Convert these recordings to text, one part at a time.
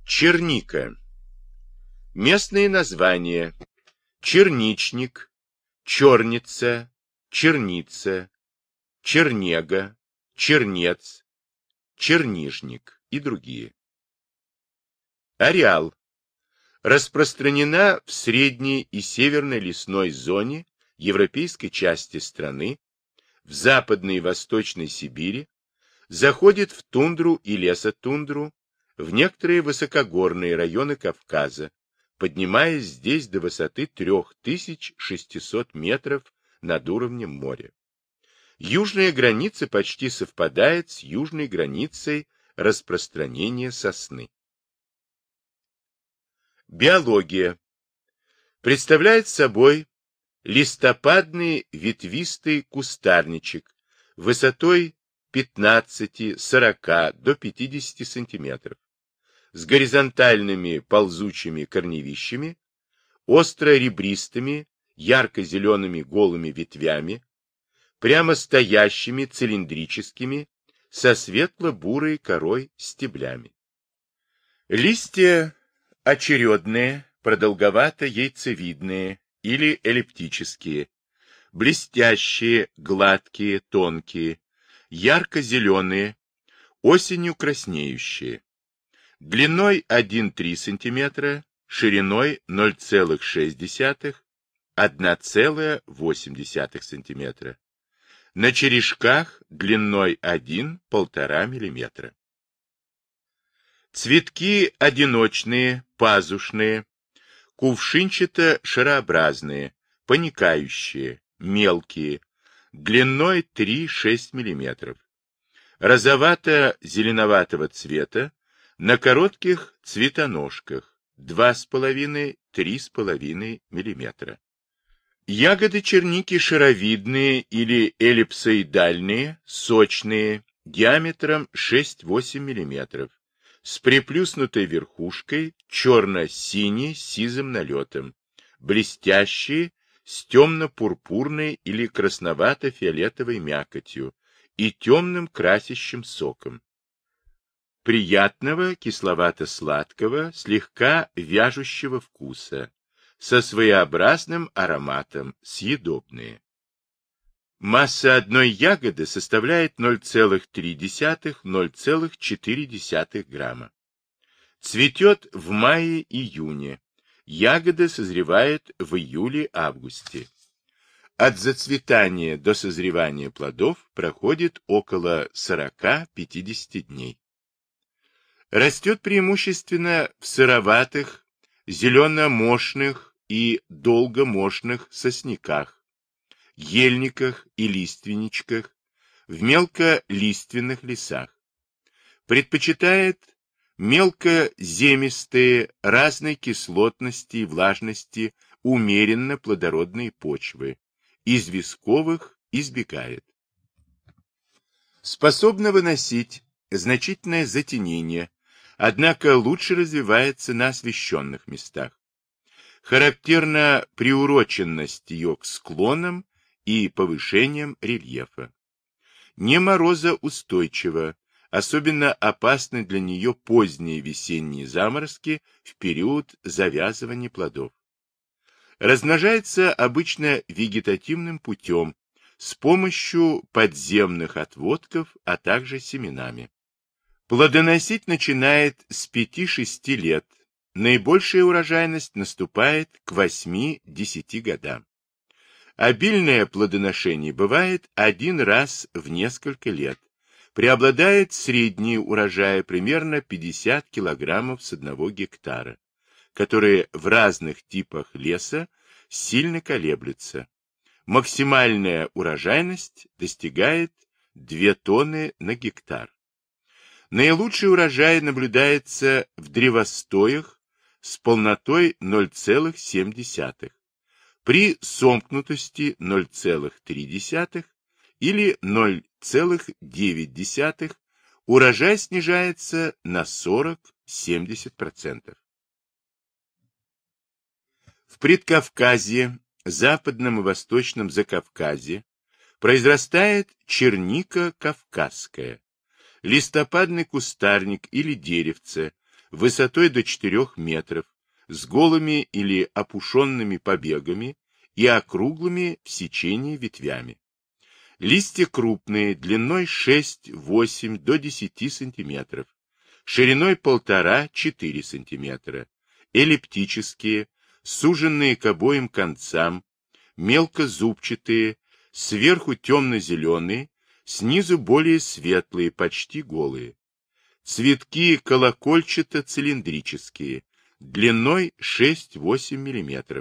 Черника. Местные названия: черничник, черница, черница, чернега, чернец, чернижник и другие. Ареал. Распространена в средней и северной лесной зоне европейской части страны, в западной и восточной Сибири, заходит в тундру и лесотундру, в некоторые высокогорные районы Кавказа, поднимаясь здесь до высоты 3600 метров над уровнем моря. Южная граница почти совпадает с южной границей распространения сосны. Биология. Представляет собой листопадный ветвистый кустарничек высотой 15-40 до 50 см, с горизонтальными ползучими корневищами, остро-ребристыми, ярко-зелеными голыми ветвями, прямо стоящими цилиндрическими, со светло-бурой корой стеблями. Листья очередные, продолговато-яйцевидные или эллиптические, блестящие, гладкие, тонкие, ярко-зеленые, осенью краснеющие, длиной 1,3 см, шириной 0,6-1,8 см, на черешках длиной 1-1,5 мм. Цветки одиночные, пазушные, кувшинчато-шарообразные, паникающие, мелкие, длиной 3-6 мм, розовато-зеленоватого цвета, на коротких цветоножках 2,5-3,5 мм. Ягоды черники шаровидные или эллипсоидальные, сочные, диаметром 6-8 мм, с приплюснутой верхушкой, черно-синей с сизым налетом, блестящие, с темно-пурпурной или красновато-фиолетовой мякотью и темным красящим соком. Приятного, кисловато-сладкого, слегка вяжущего вкуса, со своеобразным ароматом, съедобные. Масса одной ягоды составляет 0,3-0,4 грамма. Цветет в мае-июне. Ягода созревает в июле-августе. От зацветания до созревания плодов проходит около 40-50 дней. Растет преимущественно в сыроватых, зелено-мошных и долгомошных сосняках, ельниках и лиственничках, в мелколиственных лесах. Предпочитает мелкоземистые, разной кислотности и влажности, умеренно плодородные почвы, известковых избегает. Способна выносить значительное затенение, однако лучше развивается на освещенных местах. Характерна приуроченность ее к склонам и повышением рельефа. Не морозоустойчива, особенно опасны для нее поздние весенние заморозки в период завязывания плодов. Размножается обычно вегетативным путем, с помощью подземных отводков, а также семенами. Плодоносить начинает с 5-6 лет. Наибольшая урожайность наступает к 8-10 годам. Обильное плодоношение бывает один раз в несколько лет. Преобладает средний урожай примерно 50 килограммов с 1 гектара, которые в разных типах леса сильно колеблются. Максимальная урожайность достигает 2 тонны на гектар. Наилучший урожай наблюдается в древостоях с полнотой 0,7, при сомкнутости 0,3 или 0,9 урожай снижается на 40-70%. В Предкавказье, Западном и Восточном Закавказье произрастает черника кавказская, листопадный кустарник или деревце, высотой до 4 метров, с голыми или опушенными побегами и округлыми в сечении ветвями. Листья крупные, длиной 6-8 до 10 см, шириной 1,5-4 см, эллиптические, суженные к обоим концам, мелкозубчатые, сверху темно-зеленые, снизу более светлые, почти голые. Цветки колокольчато-цилиндрические, длиной 6-8 мм.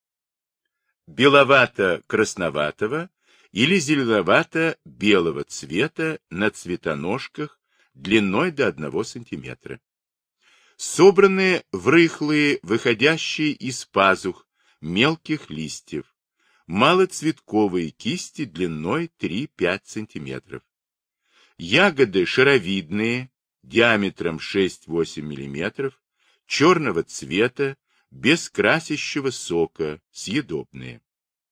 Беловато-красноватого или зеленовато-белого цвета на цветоножках длиной до 1 см. Собраны в рыхлые, выходящие из пазух мелких листьев, малоцветковые кисти длиной 3-5 см. Ягоды шаровидные, диаметром 6-8 мм, черного цвета, без красящего сока, съедобные.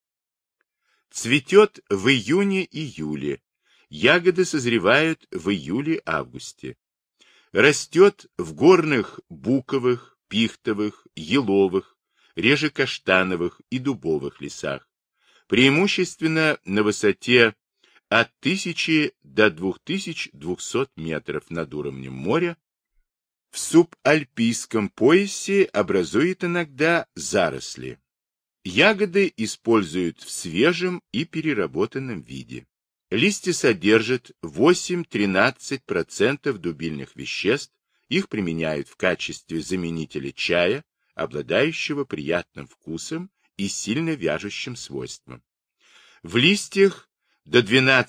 Цветет в июне-июле. Ягоды созревают в июле-августе. Растет в горных буковых, пихтовых, еловых, реже каштановых и дубовых лесах, преимущественно на высоте от 1000 до 2200 метров над уровнем моря. В субальпийском поясе образует иногда заросли. Ягоды используют в свежем и переработанном виде. Листья содержат 8-13% дубильных веществ, их применяют в качестве заменителя чая, обладающего приятным вкусом и сильно вяжущим свойством. В листьях до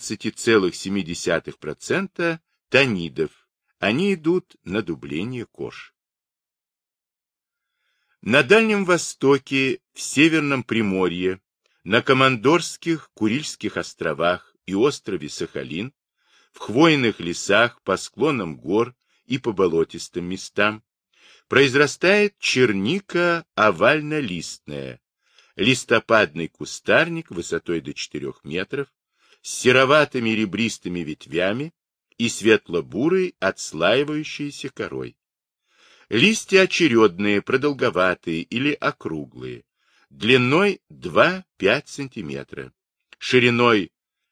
12,7% тонидов, они идут на дубление кож. На Дальнем Востоке, в Северном Приморье, на Командорских, Курильских островах и острове Сахалин, в хвойных лесах, по склонам гор и по болотистым местам, произрастает черника овально-листная, листопадный кустарник высотой до 4 метров, с сероватыми ребристыми ветвями и светло-бурой отслаивающейся корой. Листья очередные, продолговатые или округлые, длиной 2-5 см, шириной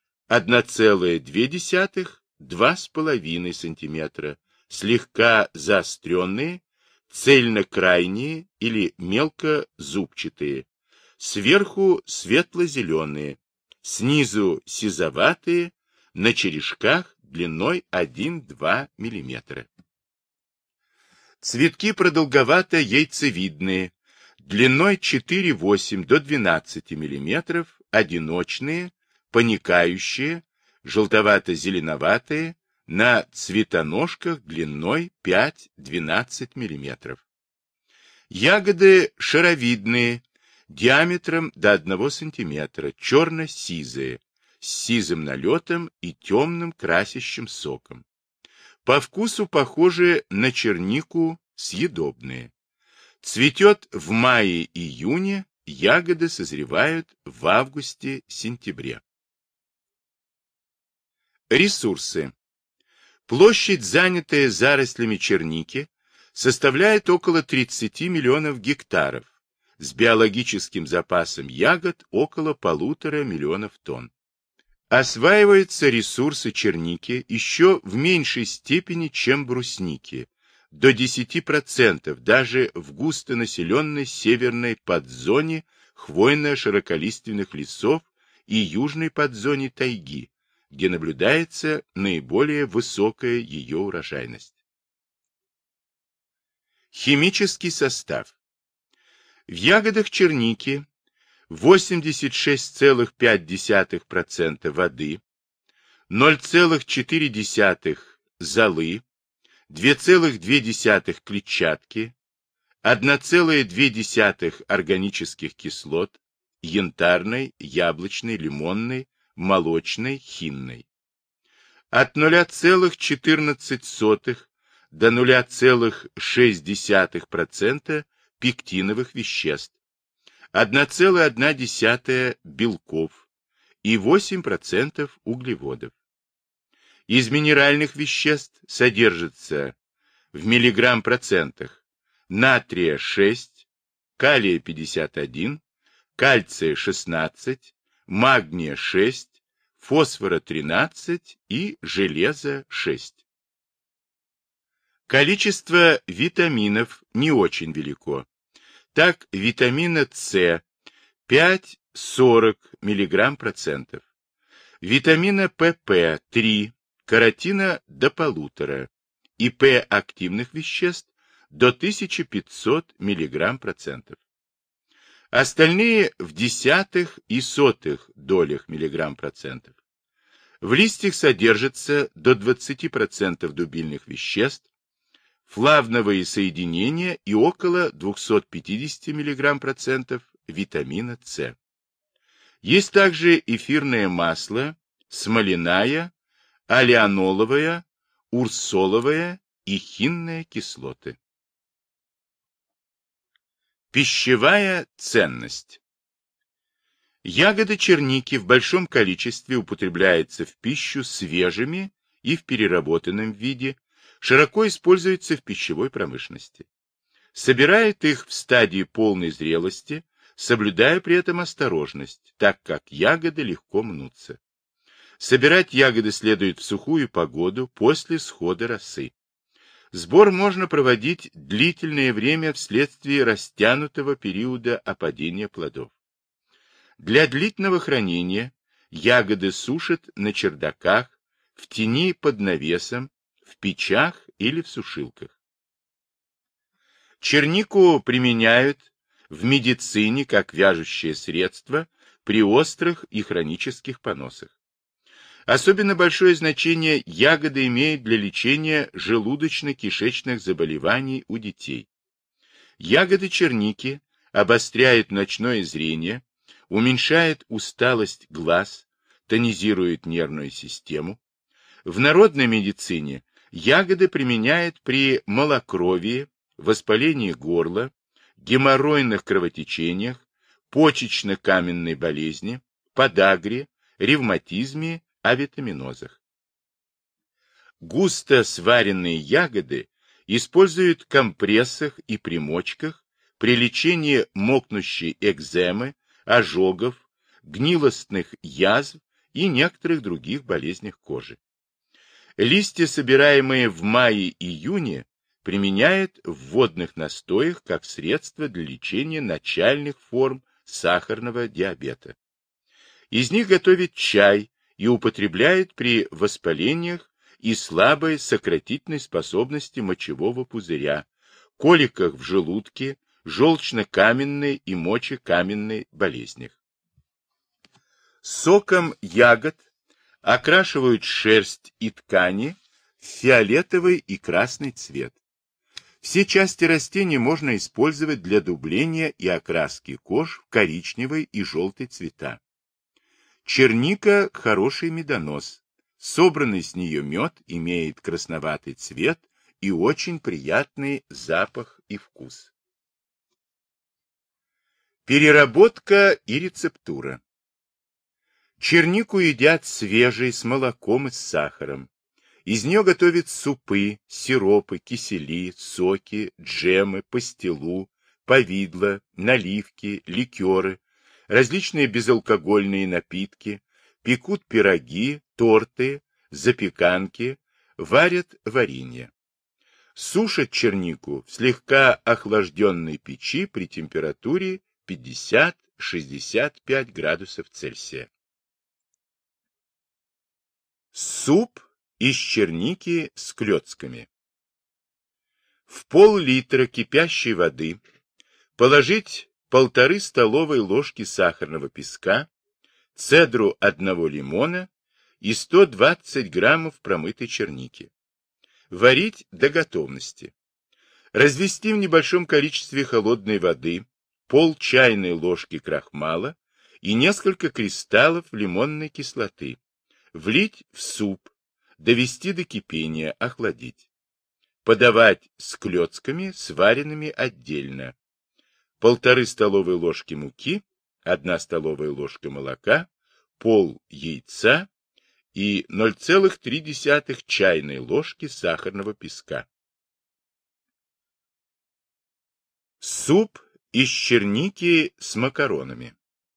1,2-2,5 см, слегка заостренные, цельно-крайние или мелко-зубчатые, сверху светло-зеленые, снизу сизоватые, на черешках длиной 1-2 мм. Цветки продолговато-яйцевидные, длиной 4-8 до 12 мм, одиночные, паникающие, желтовато-зеленоватые, на цветоножках длиной 5-12 мм. Ягоды шаровидные, диаметром до 1 см, черно-сизые, с сизым налетом и темным красящим соком. По вкусу похожи на чернику, съедобные. Цветет в мае-июне, ягоды созревают в августе-сентябре. Ресурсы. Площадь, занятая зарослями черники, составляет около 30 миллионов гектаров, с биологическим запасом ягод около 1,5 миллиона тонн. Осваиваются ресурсы черники еще в меньшей степени, чем брусники, до 10% даже в густонаселенной северной подзоне хвойно-широколиственных лесов и южной подзоне тайги, где наблюдается наиболее высокая ее урожайность. Химический состав. В ягодах черники 86,5% воды, 0,4 золы, 2,2 клетчатки, 1,2 органических кислот, янтарной, яблочной, лимонной, молочной, хинной. От 0,14 до 0,6% пектиновых веществ, 1,1 белков и 8% углеводов. Из минеральных веществ содержится в миллиграмм-процентах натрия 6, калия 51, кальция 16, магния 6, фосфора 13 и железа 6. Количество витаминов не очень велико. Так, витамина С 5-40 мг%, витамина ПП 3, каротина до 1,5 и П-активных веществ до 1500 мг%. Остальные в десятых и сотых долях миллиграмм-процентов. В листьях содержится до 20% дубильных веществ, флавновые соединения и около 250 мг% витамина С. Есть также эфирное масло, смоляная, алеаноловая, урсоловая и хинная кислоты. Пищевая ценность. Ягоды черники в большом количестве употребляются в пищу свежими и в переработанном виде, широко используются в пищевой промышленности. Собирают их в стадии полной зрелости, соблюдая при этом осторожность, так как ягоды легко мнутся. Собирать ягоды следует в сухую погоду после схода росы. Сбор можно проводить длительное время вследствие растянутого периода опадения плодов. Для длительного хранения ягоды сушат на чердаках, в тени под навесом, в печах или в сушилках. Чернику применяют в медицине как вяжущее средство при острых и хронических поносах. Особенно большое значение ягоды имеют для лечения желудочно-кишечных заболеваний у детей. Ягоды черники обостряют ночное зрение, уменьшают усталость глаз, тонизируют нервную систему. В народной медицине ягоды применяют при малокровии, воспалении горла, геморройных кровотечениях, почечно-каменной болезни, подагре, ревматизме, авитаминозах. Густо сваренные ягоды используют в компрессах и примочках при лечении мокнущей экземы, ожогов, гнилостных язв и некоторых других болезней кожи. Листья, собираемые в мае-июне, применяют в водных настоях как средство для лечения начальных форм сахарного диабета. Из них готовят чай и употребляют при воспалениях и слабой сократительной способности мочевого пузыря, коликах в желудке, желчно-каменной и мочекаменной болезнях. Соком ягод окрашивают шерсть и ткани в фиолетовый и красный цвет. Все части растения можно использовать для дубления и окраски кож в коричневый и желтый цвета. Черника – хороший медонос. Собранный с нее мед имеет красноватый цвет и очень приятный запах и вкус. Переработка и рецептура. Чернику едят свежей с молоком и с сахаром. Из нее готовят супы, сиропы, кисели, соки, джемы, пастилу, повидло, наливки, ликеры, различные безалкогольные напитки, пекут пироги, торты, запеканки, варят варенье. Сушат чернику в слегка охлажденной печи при температуре 50-65 градусов Цельсия. Суп из черники с клетками. В пол-литра кипящей воды положить 1,5 столовой ложки сахарного песка, цедру одного лимона и 120 граммов промытой черники. Варить до готовности. Развести в небольшом количестве холодной воды пол чайной ложки крахмала и несколько кристаллов лимонной кислоты. Влить в суп, довести до кипения, охладить. Подавать с клетками, сваренными отдельно. 1,5 столовой ложки муки, 1 столовая ложка молока, пол яйца и 0,3 чайной ложки сахарного песка. Суп из черники с макаронами.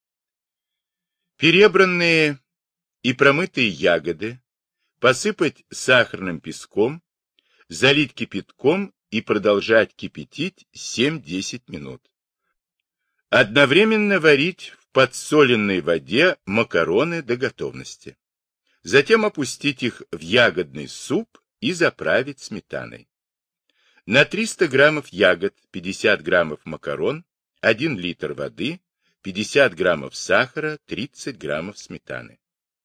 Перебранные и промытые ягоды посыпать сахарным песком, залить кипятком и продолжать кипятить 7-10 минут. Одновременно варить в подсоленной воде макароны до готовности. Затем опустить их в ягодный суп и заправить сметаной. На 300 граммов ягод, 50 граммов макарон, 1 литр воды, 50 граммов сахара, 30 граммов сметаны.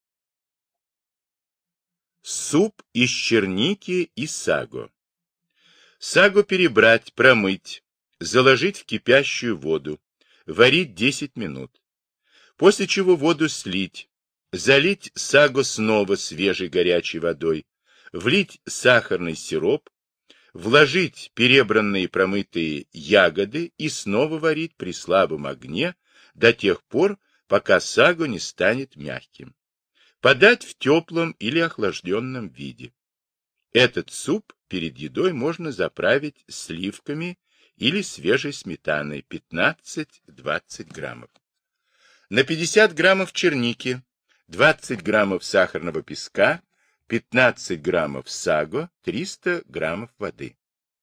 Суп из черники и саго. Саго перебрать, промыть, заложить в кипящую воду, варить 10 минут. После чего воду слить, залить саго снова свежей горячей водой, влить сахарный сироп, вложить перебранные промытые ягоды и снова варить при слабом огне до тех пор, пока саго не станет мягким. Подать в теплом или охлажденном виде. Этот суп перед едой можно заправить сливками или свежей сметаной 15-20 граммов. На 50 граммов черники, 20 граммов сахарного песка, 15 граммов саго, 300 граммов воды.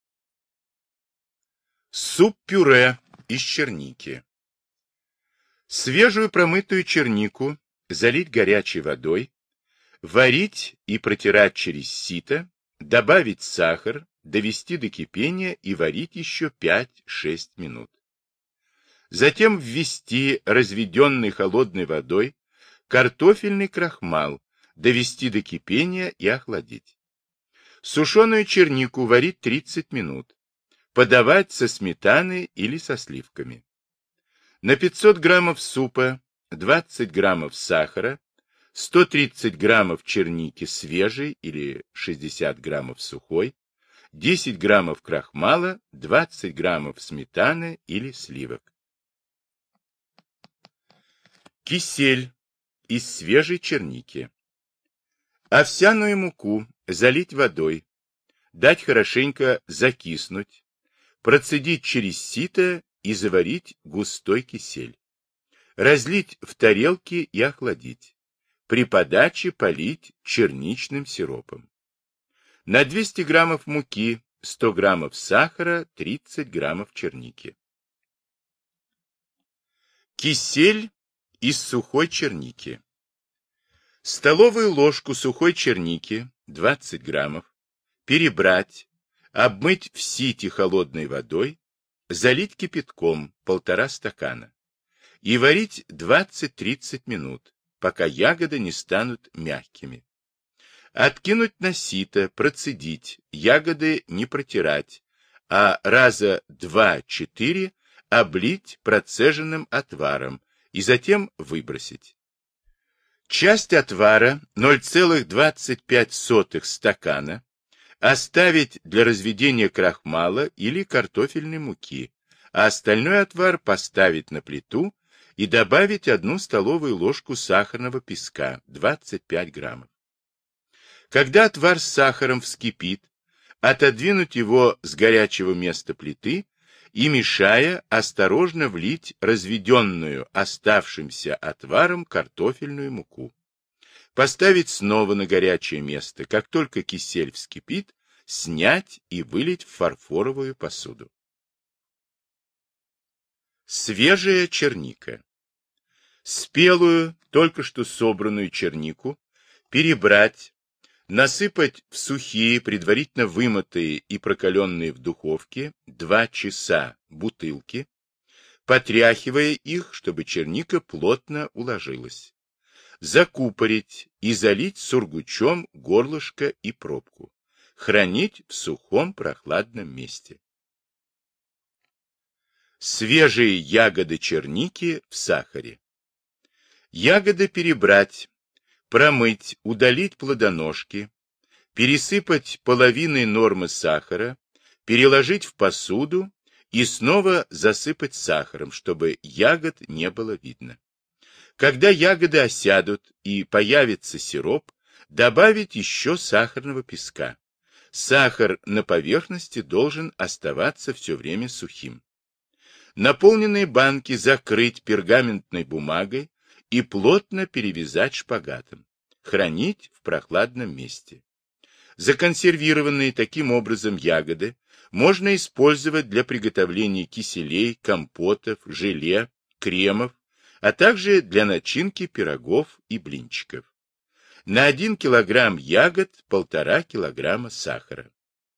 Суп-пюре из черники. Свежую промытую чернику залить горячей водой, варить и протирать через сито, добавить сахар, довести до кипения и варить еще 5-6 минут. Затем ввести разведенный холодной водой картофельный крахмал, довести до кипения и охладить. Сушеную чернику варить 30 минут. Подавать со сметаной или со сливками. На 500 граммов супа 20 граммов сахара, 130 граммов черники свежей или 60 граммов сухой, 10 граммов крахмала, 20 граммов сметаны или сливок. Кисель из свежей черники. Овсяную муку залить водой, дать хорошенько закиснуть, процедить через сито и заварить густой кисель. Разлить в тарелки и охладить. При подаче полить черничным сиропом. На 200 граммов муки, 100 граммов сахара, 30 граммов черники. Кисель из сухой черники. Столовую ложку сухой черники, 20 граммов, перебрать, обмыть в сите холодной водой, залить кипятком 1,5 стакана и варить 20-30 минут, пока ягоды не станут мягкими. Откинуть на сито, процедить, ягоды не протирать, а раза 2-4 облить процеженным отваром и затем выбросить. Часть отвара 0,25 стакана оставить для разведения крахмала или картофельной муки, а остальной отвар поставить на плиту и добавить 1 столовую ложку сахарного песка, 25 граммов. Когда отвар с сахаром вскипит, отодвинуть его с горячего места плиты и, мешая, осторожно влить разведенную оставшимся отваром картофельную муку. Поставить снова на горячее место, как только кисель вскипит, снять и вылить в фарфоровую посуду. Свежая черника. Спелую, только что собранную чернику перебрать, насыпать в сухие, предварительно вымытые и прокаленные в духовке 2 часа бутылки, потряхивая их, чтобы черника плотно уложилась. Закупорить и залить сургучом горлышко и пробку. Хранить в сухом прохладном месте. Свежие ягоды черники в сахаре. Ягоды перебрать, промыть, удалить плодоножки, пересыпать половиной нормы сахара, переложить в посуду и снова засыпать сахаром, чтобы ягод не было видно. Когда ягоды осядут и появится сироп, добавить еще сахарного песка. Сахар на поверхности должен оставаться все время сухим. Наполненные банки закрыть пергаментной бумагой и плотно перевязать шпагатом. Хранить в прохладном месте. Законсервированные таким образом ягоды можно использовать для приготовления киселей, компотов, желе, кремов, а также для начинки пирогов и блинчиков. На 1 килограмм ягод 1,5 килограмма сахара.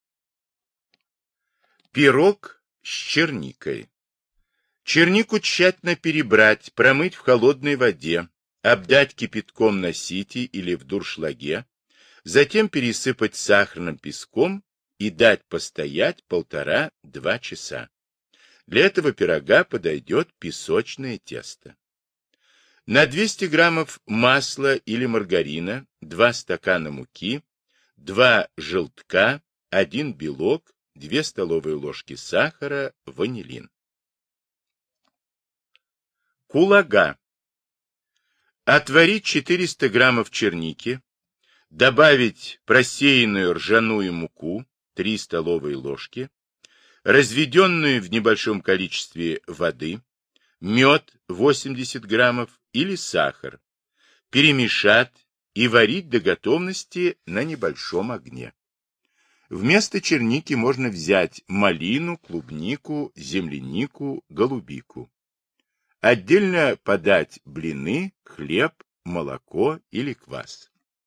Пирог с черникой. Чернику тщательно перебрать, промыть в холодной воде, обдать кипятком на сите или в дуршлаге, затем пересыпать сахарным песком и дать постоять 1,5–2 часа. Для этого пирога подойдет песочное тесто. На 200 граммов масла или маргарина, 2 стакана муки, 2 желтка, 1 белок, 2 столовые ложки сахара, ванилин. Кулага. Отварить 400 граммов черники, добавить просеянную ржаную муку, 3 столовые ложки, разведенную в небольшом количестве воды, мед 80 граммов или сахар, перемешать и варить до готовности на небольшом огне. Вместо черники можно взять малину, клубнику, землянику, голубику. Отдельно подать блины, хлеб, молоко или квас.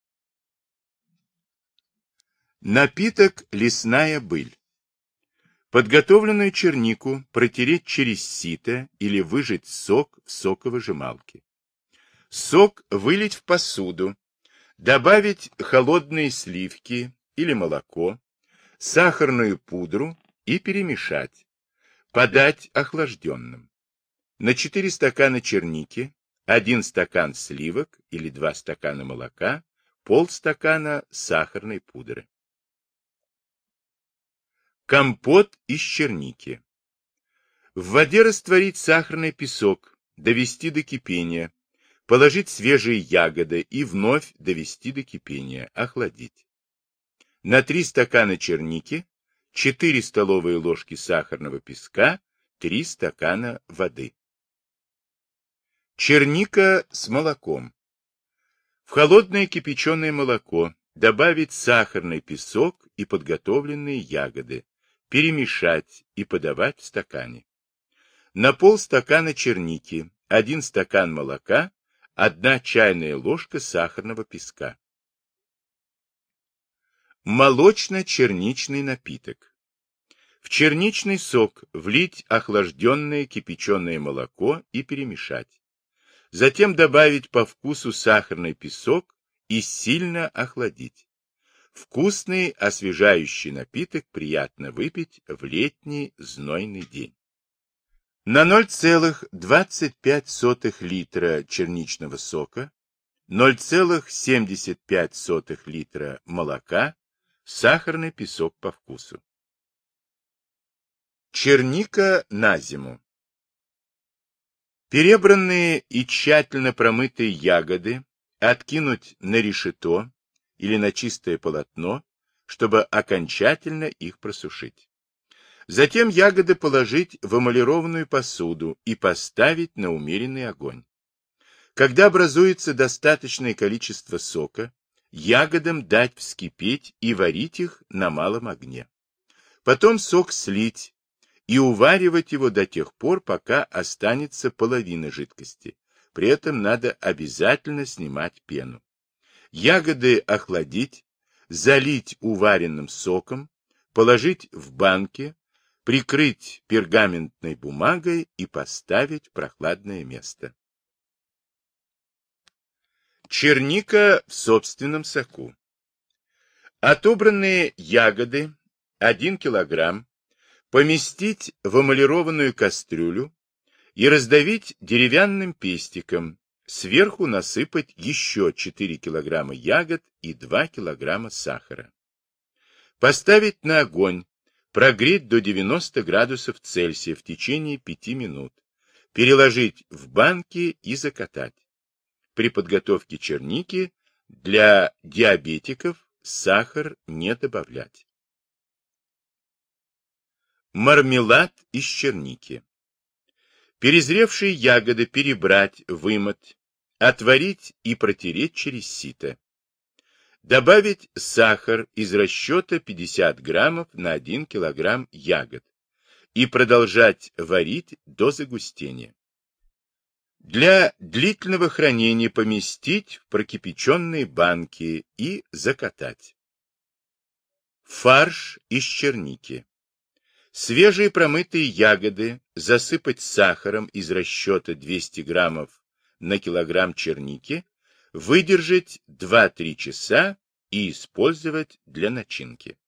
Напиток «Лесная быль». Подготовленную чернику протереть через сито или выжать сок в соковыжималке. Сок вылить в посуду, добавить холодные сливки или молоко, сахарную пудру и перемешать. Подать охлажденным. На 4 стакана черники, 1 стакан сливок или 2 стакана молока, полстакана сахарной пудры. Компот из черники. В воде растворить сахарный песок, довести до кипения, положить свежие ягоды и вновь довести до кипения, охладить. На 3 стакана черники, 4 столовые ложки сахарного песка, 3 стакана воды. Черника с молоком. В холодное кипяченое молоко добавить сахарный песок и подготовленные ягоды, перемешать и подавать в стакане. На полстакана черники, 1 стакан молока, 1 чайная ложка сахарного песка. Молочно-черничный напиток. В черничный сок влить охлажденное кипяченое молоко и перемешать. Затем добавить по вкусу сахарный песок и сильно охладить. Вкусный освежающий напиток приятно выпить в летний знойный день. На 0,25 литра черничного сока, 0,75 литра молока, сахарный песок по вкусу. Черника на зиму. Перебранные и тщательно промытые ягоды откинуть на решето или на чистое полотно, чтобы окончательно их просушить. Затем ягоды положить в эмалированную посуду и поставить на умеренный огонь. Когда образуется достаточное количество сока, ягодам дать вскипеть и варить их на малом огне. Потом сок слить и уваривать его до тех пор, пока останется половина жидкости. При этом надо обязательно снимать пену. Ягоды охладить, залить уваренным соком, положить в банки, прикрыть пергаментной бумагой и поставить в прохладное место. Черника в собственном соку. Отобранные ягоды 1 килограмм поместить в эмалированную кастрюлю и раздавить деревянным пестиком, сверху насыпать еще 4 килограмма ягод и 2 килограмма сахара. Поставить на огонь, прогреть до 90 градусов Цельсия в течение 5 минут, переложить в банки и закатать. При подготовке черники для диабетиков сахар не добавлять. Мармелад из черники. Перезревшие ягоды перебрать, вымыть, отварить и протереть через сито. Добавить сахар из расчета 50 граммов на 1 килограмм ягод и продолжать варить до загустения. Для длительного хранения поместить в прокипяченные банки и закатать. Фарш из черники. Свежие промытые ягоды засыпать сахаром из расчета 200 граммов на килограмм черники, выдержать 2-3 часа и использовать для начинки.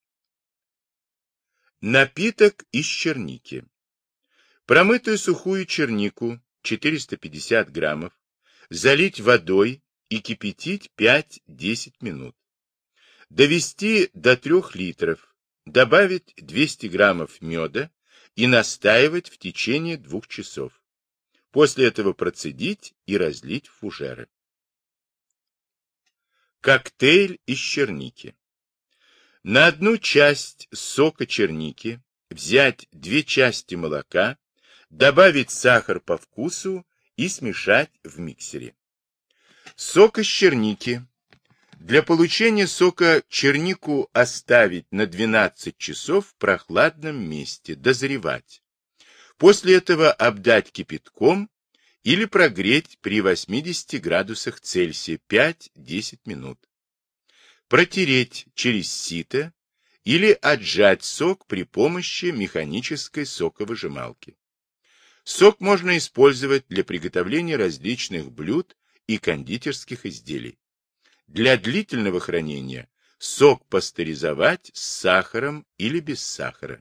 Напиток из черники. Промытую сухую чернику 450 граммов залить водой и кипятить 5-10 минут. Довести до 3 литров, добавить 200 граммов меда и настаивать в течение 2 часов. После этого процедить и разлить в фужеры. Коктейль из черники. На 1 часть сока черники взять 2 части молока, добавить сахар по вкусу и смешать в миксере. Сок из черники. Для получения сока чернику оставить на 12 часов в прохладном месте, дозревать. После этого обдать кипятком или прогреть при 80 градусах Цельсия 5-10 минут. Протереть через сито или отжать сок при помощи механической соковыжималки. Сок можно использовать для приготовления различных блюд и кондитерских изделий. Для длительного хранения сок пастеризовать с сахаром или без сахара.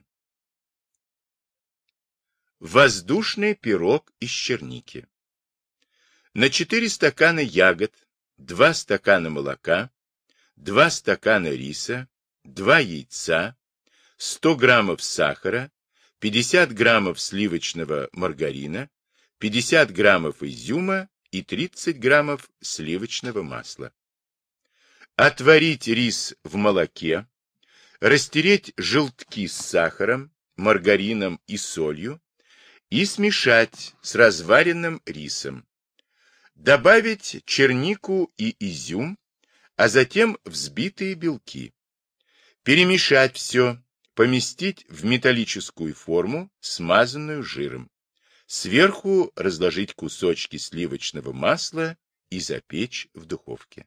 Воздушный пирог из черники. На 4 стакана ягод, 2 стакана молока, 2 стакана риса, 2 яйца, 100 граммов сахара, 50 граммов сливочного маргарина, 50 граммов изюма и 30 граммов сливочного масла. Отварить рис в молоке, растереть желтки с сахаром, маргарином и солью и смешать с разваренным рисом. Добавить чернику и изюм, а затем взбитые белки. Перемешать все, поместить в металлическую форму, смазанную жиром. Сверху разложить кусочки сливочного масла и запечь в духовке.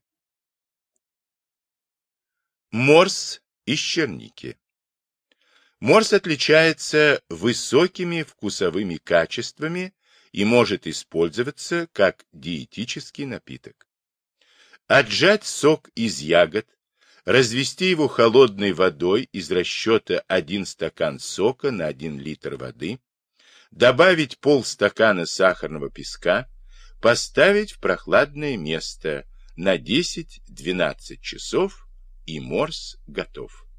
Морс из черники. Морс отличается высокими вкусовыми качествами и может использоваться как диетический напиток. Отжать сок из ягод, развести его холодной водой из расчета 1 стакан сока на 1 литр воды, добавить полстакана сахарного песка, поставить в прохладное место на 10-12 часов, и морс готов.